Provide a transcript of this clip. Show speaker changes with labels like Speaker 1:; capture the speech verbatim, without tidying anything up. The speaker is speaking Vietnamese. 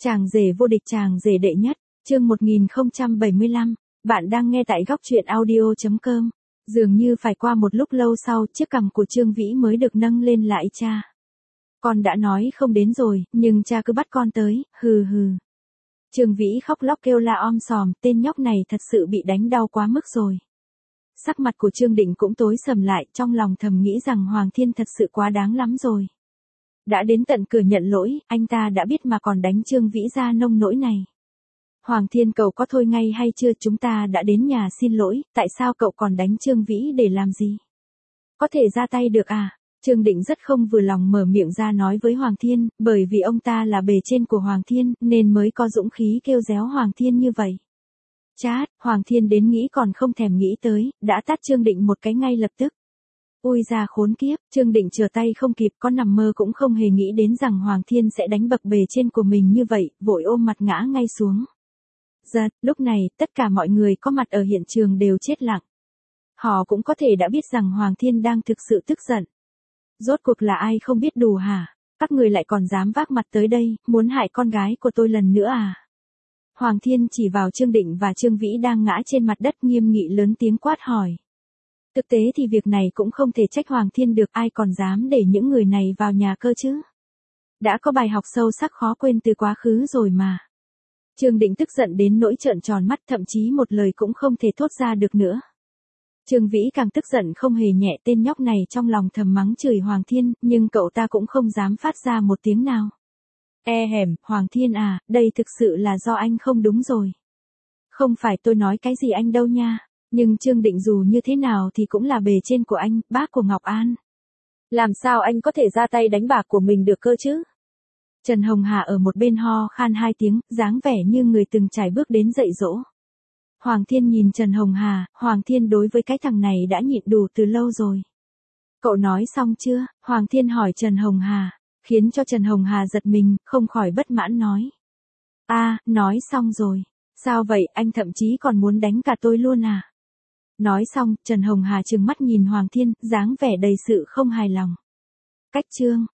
Speaker 1: Chàng rể vô địch, chàng rể đệ nhất, chương một nghìn không trăm bảy mươi lăm, bạn đang nghe tại góc truyện audio chấm com. Dường như phải qua một lúc lâu sau, chiếc cằm của Trương Vĩ mới được nâng lên lại. Cha, con đã nói không đến rồi, nhưng cha cứ bắt con tới, hừ hừ. Trương Vĩ khóc lóc kêu la om sòm, tên nhóc này thật sự bị đánh đau quá mức rồi. Sắc mặt của Trương Định cũng tối sầm lại, trong lòng thầm nghĩ rằng Hoàng Thiên thật sự quá đáng lắm rồi. Đã đến tận cửa nhận lỗi, anh ta đã biết mà còn đánh Trương Vĩ ra nông nỗi này. Hoàng Thiên, cậu có thôi ngay hay chưa? Chúng ta đã đến nhà xin lỗi, tại sao cậu còn đánh Trương Vĩ để làm gì? Có thể ra tay được à? Trương Định rất không vừa lòng mở miệng ra nói với Hoàng Thiên, bởi vì ông ta là bề trên của Hoàng Thiên, nên mới có dũng khí kêu réo Hoàng Thiên như vậy. Chát, Hoàng Thiên đến nghĩ còn không thèm nghĩ tới, đã tát Trương Định một cái ngay lập tức. Ui ra khốn kiếp, Trương Định trở tay không kịp, có nằm mơ cũng không hề nghĩ đến rằng Hoàng Thiên sẽ đánh bậc bề trên của mình như vậy, vội ôm mặt ngã ngay xuống. Giật, lúc này, tất cả mọi người có mặt ở hiện trường đều chết lặng. Họ cũng có thể đã biết rằng Hoàng Thiên đang thực sự tức giận. Rốt cuộc là ai không biết đủ hả? Các người lại còn dám vác mặt tới đây, muốn hại con gái của tôi lần nữa à? Hoàng Thiên chỉ vào Trương Định và Trương Vĩ đang ngã trên mặt đất, nghiêm nghị lớn tiếng quát hỏi. Thực tế thì việc này cũng không thể trách Hoàng Thiên được, ai còn dám để những người này vào nhà cơ chứ? Đã có bài học sâu sắc khó quên từ quá khứ rồi mà. Trương Định tức giận đến nỗi trợn tròn mắt, thậm chí một lời cũng không thể thốt ra được nữa. Trương Vĩ càng tức giận không hề nhẹ, tên nhóc này trong lòng thầm mắng chửi Hoàng Thiên, nhưng cậu ta cũng không dám phát ra một tiếng nào. E hèm, Hoàng Thiên à, đây thực sự là do anh không đúng rồi. Không phải tôi nói cái gì anh đâu nha, nhưng Trương Định dù như thế nào thì cũng là bề trên của anh, bác của Ngọc An. Làm sao anh có thể ra tay đánh bạc của mình được cơ chứ? Trần Hồng Hà ở một bên ho khan hai tiếng, dáng vẻ như người từng trải bước đến dạy dỗ. Hoàng Thiên nhìn Trần Hồng Hà, Hoàng Thiên đối với cái thằng này đã nhịn đủ từ lâu rồi. Cậu nói xong chưa? Hoàng Thiên hỏi Trần Hồng Hà, khiến cho Trần Hồng Hà giật mình, không khỏi bất mãn nói. A, à, nói xong rồi. Sao vậy, anh thậm chí còn muốn đánh cả tôi luôn à? Nói xong, Trần Hồng Hà trừng mắt nhìn Hoàng Thiên, dáng vẻ đầy sự không hài lòng. Cách chương,